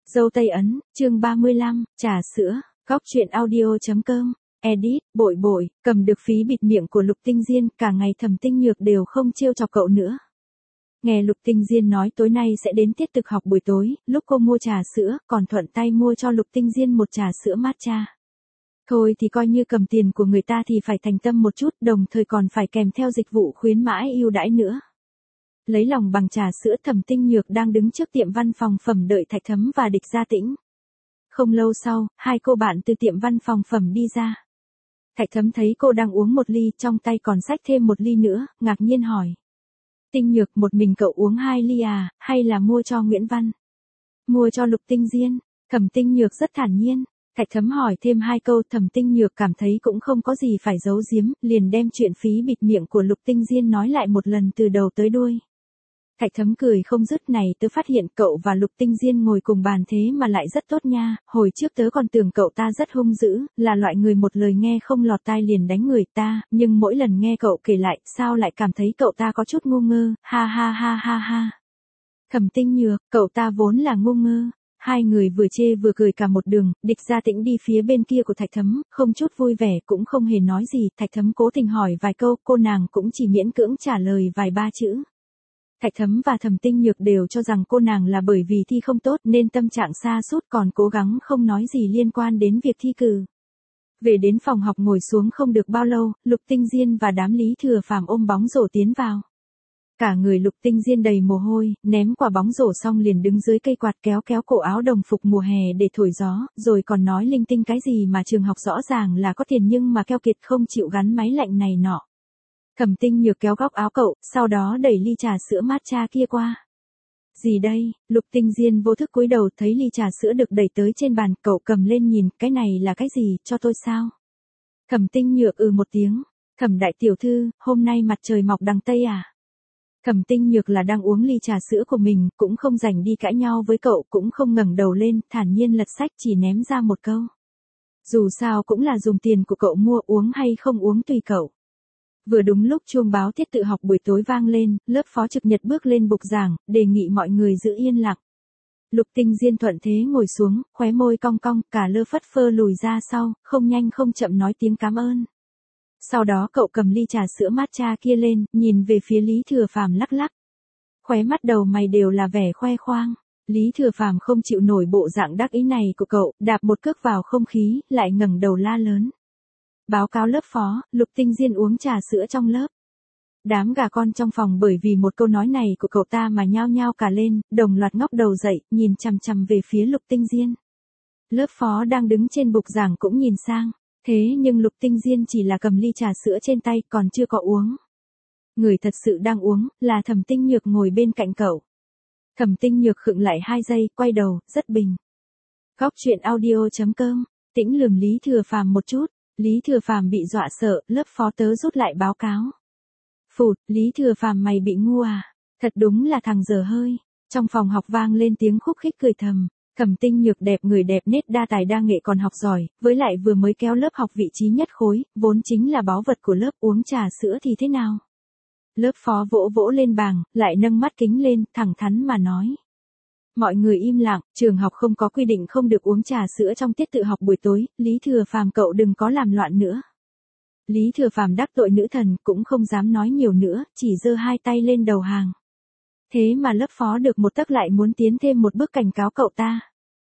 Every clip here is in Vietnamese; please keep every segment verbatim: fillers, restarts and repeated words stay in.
Dâu Tây Ấn, chương ba mươi lăm, trà sữa, góc truyện audio.com, edit, bội bội, cầm được phí bịt miệng của Lục Tinh Diên, cả ngày Thẩm Tinh Nhược đều không trêu chọc cậu nữa. Nghe Lục Tinh Diên nói tối nay sẽ đến tiết thực học buổi tối, lúc cô mua trà sữa, còn thuận tay mua cho Lục Tinh Diên một trà sữa matcha. Thôi thì coi như cầm tiền của người ta thì phải thành tâm một chút, đồng thời còn phải kèm theo dịch vụ khuyến mãi ưu đãi nữa. Lấy lòng bằng trà sữa, Thẩm Tinh Nhược đang đứng trước tiệm văn phòng phẩm đợi Thạch Thấm và Địch Gia Tĩnh. Không lâu sau, hai cô bạn từ tiệm văn phòng phẩm đi ra. Thạch Thấm thấy cô đang uống một ly, trong tay còn xách thêm một ly nữa, ngạc nhiên hỏi. Tinh Nhược, một mình cậu uống hai ly à, hay là mua cho Nguyễn Văn? Mua cho Lục Tinh Diên. Thẩm Tinh Nhược rất thản nhiên. Thạch Thấm hỏi thêm hai câu, Thẩm Tinh Nhược cảm thấy cũng không có gì phải giấu giếm, liền đem chuyện phí bịt miệng của Lục Tinh Diên nói lại một lần từ đầu tới đuôi. Thạch Thấm cười không dứt, này tớ phát hiện cậu và Lục Tinh Diên ngồi cùng bàn thế mà lại rất tốt nha, hồi trước tớ còn tưởng cậu ta rất hung dữ, là loại người một lời nghe không lọt tai liền đánh người ta, nhưng mỗi lần nghe cậu kể lại, sao lại cảm thấy cậu ta có chút ngu ngơ, ha ha ha ha ha. Thẩm Tinh Nhược, cậu ta vốn là ngu ngơ. Hai người vừa chê vừa cười cả một đường, Địch Gia Tĩnh đi phía bên kia của Thạch Thấm, không chút vui vẻ cũng không hề nói gì, Thạch Thấm cố tình hỏi vài câu, cô nàng cũng chỉ miễn cưỡng trả lời vài ba chữ. Thạch Thấm và Thẩm Tinh Nhược đều cho rằng cô nàng là bởi vì thi không tốt nên tâm trạng sa sút, còn cố gắng không nói gì liên quan đến việc thi cử. Về đến phòng học ngồi xuống không được bao lâu, Lục Tinh Diên và đám Lý Thừa Phàm ôm bóng rổ tiến vào. Cả người Lục Tinh Diên đầy mồ hôi, ném quả bóng rổ xong liền đứng dưới cây quạt kéo kéo cổ áo đồng phục mùa hè để thổi gió, rồi còn nói linh tinh cái gì mà trường học rõ ràng là có tiền nhưng mà keo kiệt không chịu gắn máy lạnh này nọ. Thẩm Tinh Nhược kéo góc áo cậu, sau đó đẩy ly trà sữa matcha kia qua. Gì đây? Lục Tinh Diên vô thức cúi đầu, thấy ly trà sữa được đẩy tới trên bàn, cậu cầm lên nhìn, cái này là cái gì, cho tôi sao? Thẩm Tinh Nhược ừ một tiếng. Thẩm đại tiểu thư, hôm nay mặt trời mọc đằng Tây à? Thẩm Tinh Nhược là đang uống ly trà sữa của mình, cũng không rảnh đi cãi nhau với cậu, cũng không ngẩng đầu lên, thản nhiên lật sách, chỉ ném ra một câu. Dù sao cũng là dùng tiền của cậu mua, uống hay không uống tùy cậu. Vừa đúng lúc chuông báo tiết tự học buổi tối vang lên, lớp phó trực nhật bước lên bục giảng, đề nghị mọi người giữ yên lặng. Lục Tinh Diên thuận thế ngồi xuống, khóe môi cong cong, cả lơ phất phơ lùi ra sau, không nhanh không chậm nói tiếng cảm ơn. Sau đó cậu cầm ly trà sữa matcha kia lên, nhìn về phía Lý Thừa Phàm lắc lắc. Khóe mắt đầu mày đều là vẻ khoe khoang. Lý Thừa Phàm không chịu nổi bộ dạng đắc ý này của cậu, đạp một cước vào không khí, lại ngẩng đầu la lớn. Báo cáo lớp phó, Lục Tinh Diên uống trà sữa trong lớp. Đám gà con trong phòng bởi vì một câu nói này của cậu ta mà nhao nhao cả lên, đồng loạt ngóc đầu dậy, nhìn chằm chằm về phía Lục Tinh Diên. Lớp phó đang đứng trên bục giảng cũng nhìn sang, thế nhưng Lục Tinh Diên chỉ là cầm ly trà sữa trên tay, còn chưa có uống. Người thật sự đang uống, là Thẩm Tinh Nhược ngồi bên cạnh cậu. Thẩm Tinh Nhược khựng lại hai giây, quay đầu, rất bình. Góc truyện audio.com, Tĩnh lườm Lý Thừa Phàm một chút. Lý Thừa Phàm bị dọa sợ, lớp phó tớ rút lại báo cáo. Phụt, Lý Thừa Phàm mày bị ngu à? Thật đúng là thằng dở hơi. Trong phòng học vang lên tiếng khúc khích cười thầm. Thẩm Tinh Nhược đẹp người đẹp nết đa tài đa nghệ còn học giỏi, với lại vừa mới kéo lớp học vị trí nhất khối, vốn chính là báu vật của lớp, uống trà sữa thì thế nào? Lớp phó vỗ vỗ lên bảng, lại nâng mắt kính lên, thẳng thắn mà nói. Mọi người im lặng, trường học không có quy định không được uống trà sữa trong tiết tự học buổi tối, Lý Thừa Phàm cậu đừng có làm loạn nữa. Lý Thừa Phàm đắc tội nữ thần, cũng không dám nói nhiều nữa, chỉ giơ hai tay lên đầu hàng. Thế mà lớp phó được một tấc lại muốn tiến thêm một bước cảnh cáo cậu ta.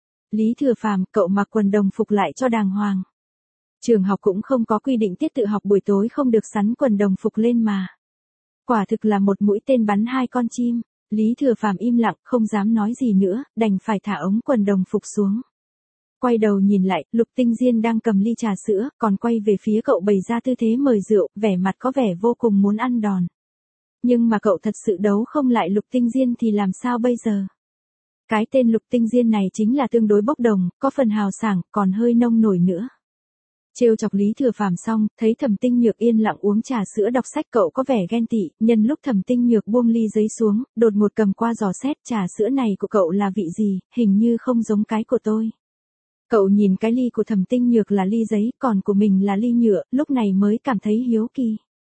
Lý Thừa Phàm, cậu mặc quần đồng phục lại cho đàng hoàng. Trường học cũng không có quy định tiết tự học buổi tối không được sắn quần đồng phục lên mà. Quả thực là một mũi tên bắn hai con chim. Lý Thừa Phàm im lặng, không dám nói gì nữa, đành phải thả ống quần đồng phục xuống. Quay đầu nhìn lại, Lục Tinh Diên đang cầm ly trà sữa, còn quay về phía cậu bày ra tư thế mời rượu, vẻ mặt có vẻ vô cùng muốn ăn đòn. Nhưng mà cậu thật sự đấu không lại Lục Tinh Diên thì làm sao bây giờ? Cái tên Lục Tinh Diên này chính là tương đối bốc đồng, có phần hào sảng, còn hơi nông nổi nữa. Trêu chọc Lý Thừa Phàm xong, thấy Thẩm Tinh Nhược yên lặng uống trà sữa đọc sách, cậu có vẻ ghen tị, nhân lúc Thẩm Tinh Nhược buông ly giấy xuống, đột ngột cầm qua dò xét, trà sữa này của cậu là vị gì, hình như không giống cái của tôi. Cậu nhìn cái ly của Thẩm Tinh Nhược là ly giấy, còn của mình là ly nhựa, lúc này mới cảm thấy hiếu kỳ.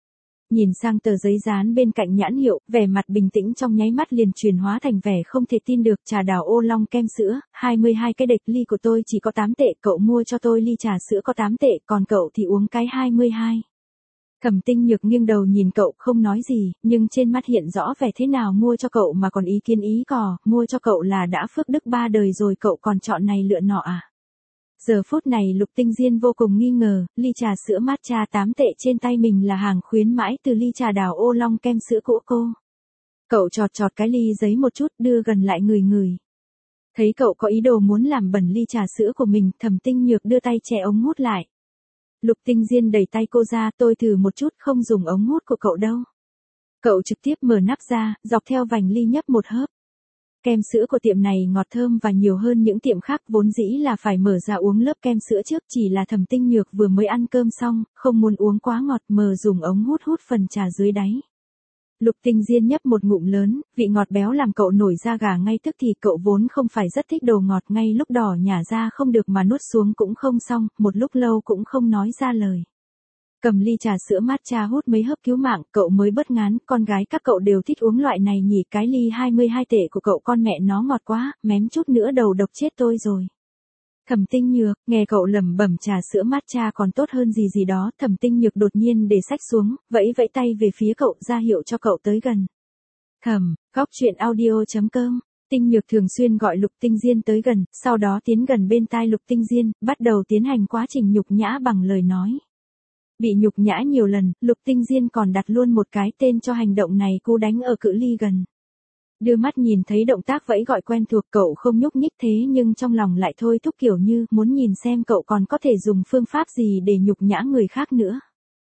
Nhìn sang tờ giấy dán bên cạnh nhãn hiệu, vẻ mặt bình tĩnh trong nháy mắt liền chuyển hóa thành vẻ không thể tin được. Trà đào ô long kem sữa, hai mươi hai cái đệch, ly của tôi chỉ có tám tệ, cậu mua cho tôi ly trà sữa có tám tệ, còn cậu thì uống cái hai mươi hai. Thẩm Tinh Nhược nghiêng đầu nhìn cậu không nói gì, nhưng trên mắt hiện rõ vẻ thế nào mua cho cậu mà còn ý kiến ý cò, mua cho cậu là đã phước đức ba đời rồi cậu còn chọn này lựa nọ à. Giờ phút này Lục Tinh Diên vô cùng nghi ngờ, ly trà sữa matcha tám tệ trên tay mình là hàng khuyến mãi từ ly trà đào ô long kem sữa cũ cô. Cậu chọt chọt cái ly giấy một chút đưa gần lại người người. Thấy cậu có ý đồ muốn làm bẩn ly trà sữa của mình, Thẩm Tinh Nhược đưa tay che ống hút lại. Lục Tinh Diên đẩy tay cô ra, tôi thử một chút, không dùng ống hút của cậu đâu. Cậu trực tiếp mở nắp ra, dọc theo vành ly nhấp một hớp. Kem sữa của tiệm này ngọt thơm và nhiều hơn những tiệm khác, vốn dĩ là phải mở ra uống lớp kem sữa trước, chỉ là Thẩm Tinh Nhược vừa mới ăn cơm xong, không muốn uống quá ngọt, mờ dùng ống hút hút phần trà dưới đáy. Lục Tinh Diên nhấp một ngụm lớn, vị ngọt béo làm cậu nổi da gà ngay tức thì, cậu vốn không phải rất thích đồ ngọt, ngay lúc đỏ nhả ra không được mà nuốt xuống cũng không xong, một lúc lâu cũng không nói ra lời. Cầm ly trà sữa matcha hút mấy hớp cứu mạng, cậu mới bớt ngán, con gái các cậu đều thích uống loại này nhỉ, cái ly hai mươi hai tệ của cậu con mẹ nó ngọt quá, mém chút nữa đầu độc chết tôi rồi. Thẩm Tinh Nhược, nghe cậu lẩm bẩm trà sữa matcha còn tốt hơn gì gì đó, Thẩm Tinh Nhược đột nhiên để sách xuống, vẫy vẫy tay về phía cậu, ra hiệu cho cậu tới gần. Thẩm, góc truyện audio chấm com. Tinh Nhược thường xuyên gọi Lục Tinh Diên tới gần, sau đó tiến gần bên tai Lục Tinh Diên, bắt đầu tiến hành quá trình nhục nhã bằng lời nói. Bị nhục nhã nhiều lần, Lục Tinh Diên còn đặt luôn một cái tên cho hành động này, cú đánh ở cự ly gần. Đưa mắt nhìn thấy động tác vẫy gọi quen thuộc, cậu không nhúc nhích, thế nhưng trong lòng lại thôi thúc kiểu như muốn nhìn xem cậu còn có thể dùng phương pháp gì để nhục nhã người khác nữa.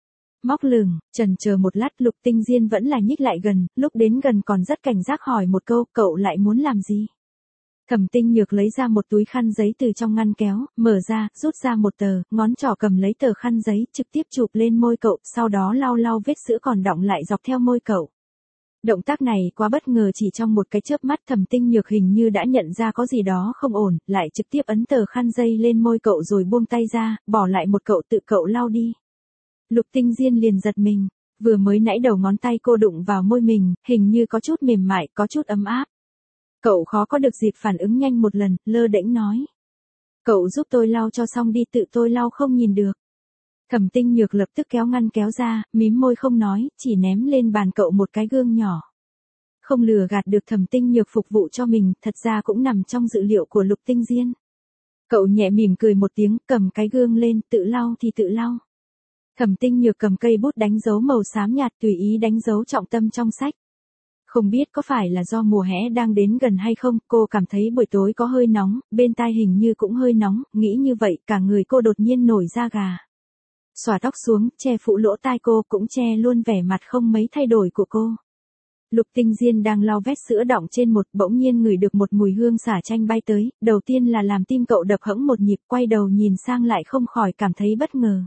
Móc lửng, chần chờ một lát, Lục Tinh Diên vẫn là nhích lại gần, lúc đến gần còn rất cảnh giác hỏi một câu, cậu lại muốn làm gì? Thẩm Tinh Nhược lấy ra một túi khăn giấy từ trong ngăn kéo, mở ra, rút ra một tờ, ngón trỏ cầm lấy tờ khăn giấy, trực tiếp chụp lên môi cậu, sau đó lau lau vết sữa còn đọng lại dọc theo môi cậu. Động tác này quá bất ngờ, chỉ trong một cái chớp mắt Thẩm Tinh Nhược hình như đã nhận ra có gì đó không ổn, lại trực tiếp ấn tờ khăn giấy lên môi cậu rồi buông tay ra, bỏ lại một cậu tự cậu lau đi. Lục Tinh Diên liền giật mình, vừa mới nãy đầu ngón tay cô đụng vào môi mình, hình như có chút mềm mại, có chút ấm áp. Cậu khó có được dịp phản ứng nhanh một lần, lơ đễnh nói. Cậu giúp tôi lau cho xong đi, tự tôi lau không nhìn được. Thẩm Tinh Nhược lập tức kéo ngăn kéo ra, mím môi không nói, chỉ ném lên bàn cậu một cái gương nhỏ. Không lừa gạt được Thẩm Tinh Nhược phục vụ cho mình, thật ra cũng nằm trong dự liệu của Lục Tinh Diên. Cậu nhẹ mỉm cười một tiếng, cầm cái gương lên, tự lau thì tự lau. Thẩm Tinh Nhược cầm cây bút đánh dấu màu xám nhạt, tùy ý đánh dấu trọng tâm trong sách. Không biết có phải là do mùa hè đang đến gần hay không, cô cảm thấy buổi tối có hơi nóng, bên tai hình như cũng hơi nóng, nghĩ như vậy, cả người cô đột nhiên nổi da gà. Xõa tóc xuống, che phụ lỗ tai cô, cũng che luôn vẻ mặt không mấy thay đổi của cô. Lục Tinh Diên đang lau vết sữa đọng trên một, bỗng nhiên ngửi được một mùi hương xả chanh bay tới, đầu tiên là làm tim cậu đập hẫng một nhịp, quay đầu nhìn sang lại không khỏi cảm thấy bất ngờ.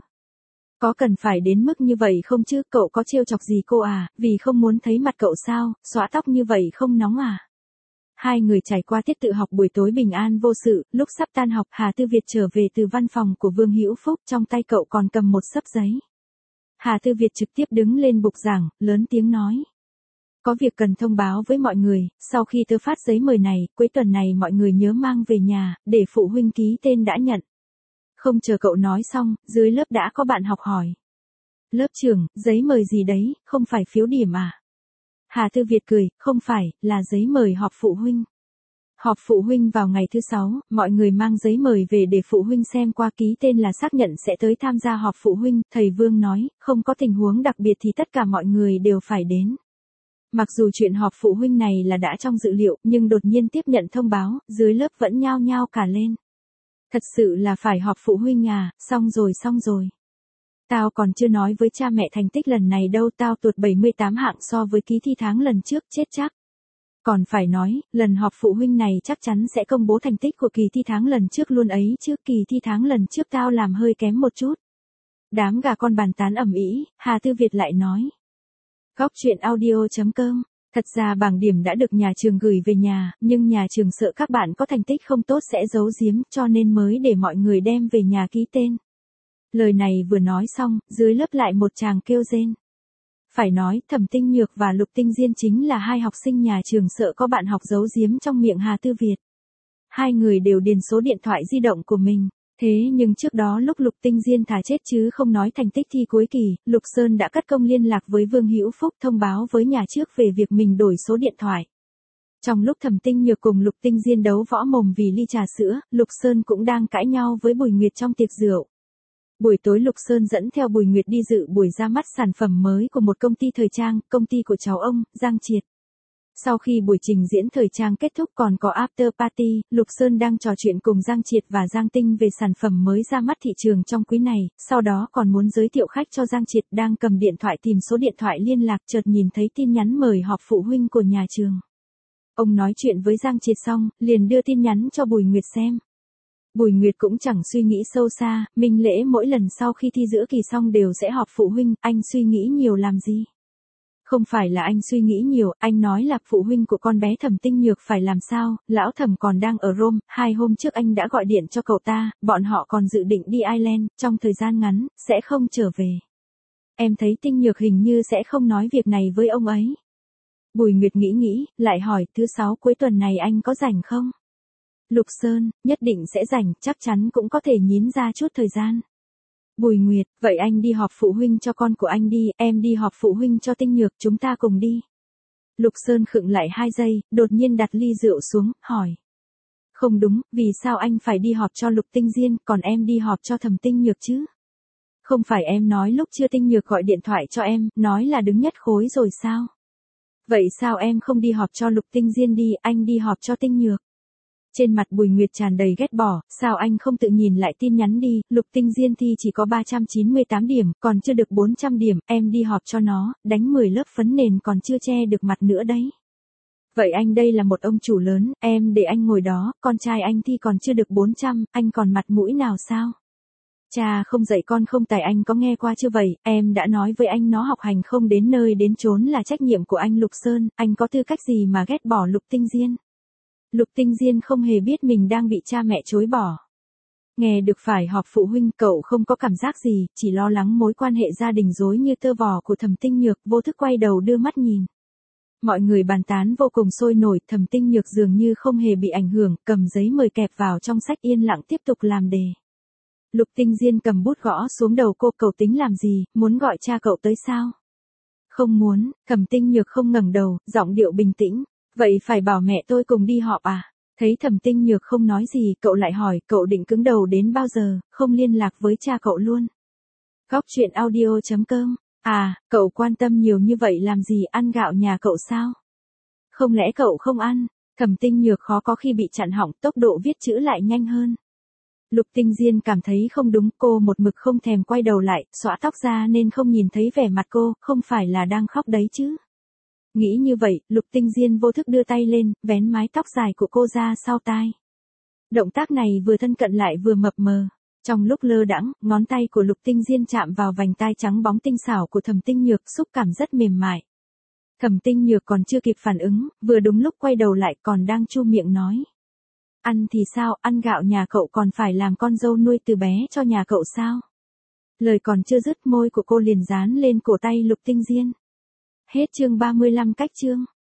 Có cần phải đến mức như vậy không chứ, cậu có trêu chọc gì cô à, vì không muốn thấy mặt cậu sao, xõa tóc như vậy không nóng à. Hai người trải qua tiết tự học buổi tối bình an vô sự, lúc sắp tan học, Hà Tư Việt trở về từ văn phòng của Vương Hữu Phúc, trong tay cậu còn cầm một xấp giấy. Hà Tư Việt trực tiếp đứng lên bục giảng, lớn tiếng nói. Có việc cần thông báo với mọi người, sau khi tớ phát giấy mời này, cuối tuần này mọi người nhớ mang về nhà, để phụ huynh ký tên đã nhận. Không chờ cậu nói xong, dưới lớp đã có bạn học hỏi. Lớp trưởng, giấy mời gì đấy, không phải phiếu điểm à? Hà Tư Việt cười, không phải, là giấy mời họp phụ huynh. Họp phụ huynh vào ngày thứ sáu, mọi người mang giấy mời về để phụ huynh xem qua, ký tên là xác nhận sẽ tới tham gia họp phụ huynh, thầy Vương nói, không có tình huống đặc biệt thì tất cả mọi người đều phải đến. Mặc dù chuyện họp phụ huynh này là đã trong dự liệu, nhưng đột nhiên tiếp nhận thông báo, dưới lớp vẫn nhao nhao cả lên. Thật sự là phải họp phụ huynh à, xong rồi xong rồi. Tao còn chưa nói với cha mẹ thành tích lần này đâu, tao tuột bảy mươi tám hạng so với ký thi tháng lần trước, chết chắc. Còn phải nói, lần họp phụ huynh này chắc chắn sẽ công bố thành tích của kỳ thi tháng lần trước luôn ấy chứ, kỳ thi tháng lần trước tao làm hơi kém một chút. Đám gà con bàn tán ầm ĩ, Hà Tư Việt lại nói. Góc truyện audio chấm com. Thật ra bảng điểm đã được nhà trường gửi về nhà, nhưng nhà trường sợ các bạn có thành tích không tốt sẽ giấu giếm, cho nên mới để mọi người đem về nhà ký tên. Lời này vừa nói xong, dưới lớp lại một chàng kêu rên. Phải nói, Thẩm Tinh Nhược và Lục Tinh Diên chính là hai học sinh nhà trường sợ có bạn học giấu giếm trong miệng Hà Tư Việt. Hai người đều điền số điện thoại di động của mình. Thế nhưng trước đó lúc Lục Tinh Diên thà chết chứ không nói thành tích thi cuối kỳ, Lục Sơn đã cất công liên lạc với Vương Hữu Phúc thông báo với nhà trước về việc mình đổi số điện thoại. Trong lúc Thẩm Tinh Nhược cùng Lục Tinh Diên đấu võ mồm vì ly trà sữa, Lục Sơn cũng đang cãi nhau với Bùi Nguyệt trong tiệc rượu. Buổi tối Lục Sơn dẫn theo Bùi Nguyệt đi dự buổi ra mắt sản phẩm mới của một công ty thời trang, công ty của cháu ông, Giang Triệt. Sau khi buổi trình diễn thời trang kết thúc còn có after party, Lục Sơn đang trò chuyện cùng Giang Triệt và Giang Tinh về sản phẩm mới ra mắt thị trường trong quý này, sau đó còn muốn giới thiệu khách cho Giang Triệt đang cầm điện thoại tìm số điện thoại liên lạc chợt nhìn thấy tin nhắn mời họp phụ huynh của nhà trường. Ông nói chuyện với Giang Triệt xong, liền đưa tin nhắn cho Bùi Nguyệt xem. Bùi Nguyệt cũng chẳng suy nghĩ sâu xa, Minh Lễ mỗi lần sau khi thi giữa kỳ xong đều sẽ họp phụ huynh, anh suy nghĩ nhiều làm gì? Không phải là anh suy nghĩ nhiều, anh nói là phụ huynh của con bé Thẩm Tinh Nhược phải làm sao, lão Thẩm còn đang ở Rome, hai hôm trước anh đã gọi điện cho cậu ta, bọn họ còn dự định đi Ireland, trong thời gian ngắn, sẽ không trở về. Em thấy Tinh Nhược hình như sẽ không nói việc này với ông ấy. Bùi Nguyệt nghĩ nghĩ, lại hỏi, thứ sáu cuối tuần này anh có rảnh không? Lục Sơn, nhất định sẽ rảnh, chắc chắn cũng có thể nhín ra chút thời gian. Bùi Nguyệt, vậy anh đi họp phụ huynh cho con của anh đi, em đi họp phụ huynh cho Tinh Nhược, chúng ta cùng đi. Lục Sơn khựng lại hai giây, đột nhiên đặt ly rượu xuống, hỏi. Không đúng, vì sao anh phải đi họp cho Lục Tinh Diên, còn em đi họp cho Thẩm Tinh Nhược chứ? Không phải em nói lúc chưa Tinh Nhược gọi điện thoại cho em, nói là đứng nhất khối rồi sao? Vậy sao em không đi họp cho Lục Tinh Diên đi, anh đi họp cho Tinh Nhược? Trên mặt Bùi Nguyệt tràn đầy ghét bỏ, sao anh không tự nhìn lại tin nhắn đi, Lục Tinh Diên thi chỉ có ba trăm chín mươi tám điểm, còn chưa được bốn trăm điểm, em đi họp cho nó, đánh mười lớp phấn nền còn chưa che được mặt nữa đấy. Vậy anh đây là một ông chủ lớn, em để anh ngồi đó, con trai anh thi còn chưa được bốn trăm, anh còn mặt mũi nào sao? Cha không dạy con không tài anh có nghe qua chưa vậy, em đã nói với anh nó học hành không đến nơi đến chốn là trách nhiệm của anh Lục Sơn, anh có tư cách gì mà ghét bỏ Lục Tinh Diên? Lục Tinh Diên không hề biết mình đang bị cha mẹ chối bỏ. Nghe được phải họp phụ huynh cậu không có cảm giác gì, chỉ lo lắng mối quan hệ gia đình rối như tơ vò của Thẩm Tinh Nhược, vô thức quay đầu đưa mắt nhìn. Mọi người bàn tán vô cùng sôi nổi, Thẩm Tinh Nhược dường như không hề bị ảnh hưởng, cầm giấy mời kẹp vào trong sách yên lặng tiếp tục làm đề. Lục Tinh Diên cầm bút gõ xuống đầu cô, cậu tính làm gì, muốn gọi cha cậu tới sao? Không muốn, Thẩm Tinh Nhược không ngẩng đầu, giọng điệu bình tĩnh. Vậy phải bảo mẹ tôi cùng đi họp à? Thấy Thẩm Tinh Nhược không nói gì, cậu lại hỏi, cậu định cứng đầu đến bao giờ, không liên lạc với cha cậu luôn. Góc chuyện audio chấm com. À, cậu quan tâm nhiều như vậy làm gì, ăn gạo nhà cậu sao? Không lẽ cậu không ăn? Thẩm Tinh Nhược khó có khi bị chặn họng, tốc độ viết chữ lại nhanh hơn. Lục Tinh Diên cảm thấy không đúng, cô một mực không thèm quay đầu lại, xõa tóc ra nên không nhìn thấy vẻ mặt cô, không phải là đang khóc đấy chứ. Nghĩ như vậy, Lục Tinh Diên vô thức đưa tay lên, vén mái tóc dài của cô ra sau tai. Động tác này vừa thân cận lại vừa mập mờ. Trong lúc lơ đãng, ngón tay của Lục Tinh Diên chạm vào vành tai trắng bóng tinh xảo của Thẩm Tinh Nhược, xúc cảm rất mềm mại. Thẩm Tinh Nhược còn chưa kịp phản ứng, vừa đúng lúc quay đầu lại còn đang chu miệng nói. Ăn thì sao, ăn gạo nhà cậu còn phải làm con dâu nuôi từ bé cho nhà cậu sao? Lời còn chưa dứt, môi của cô liền dán lên cổ tay Lục Tinh Diên. Hết chương ba mươi lăm cách chương.